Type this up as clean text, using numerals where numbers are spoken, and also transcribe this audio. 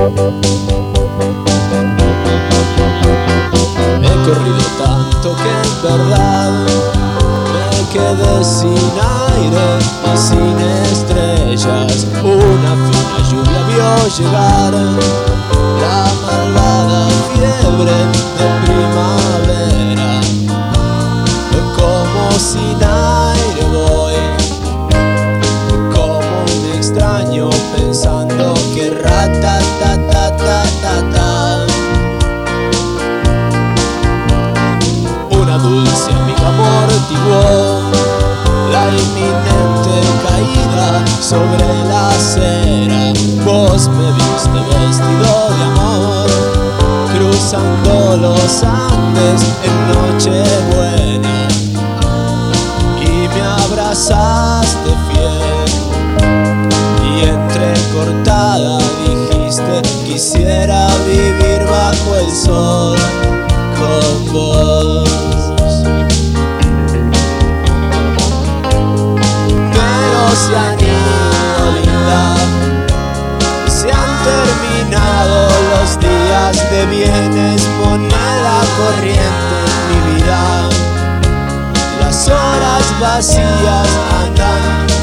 He corrido tanto que en verdad me quedé sin aire y sin estrellas. Una fina lluvia vio llegar la malvada fiebre de primavera. Como sin aire voy, como un extraño pensando que una dulce amiga amortiguó la inminente caída sobre la acera. Vos me viste vestido de amor, cruzando los Andes en Nochebuena, y me abrazaste fiel y entrecortada dijiste: quisiera vivir bajo el sol con vos. Pero se han ido, linda, se han terminado los días de bienes, moneda corriente en mi vida. Las horas vacías andan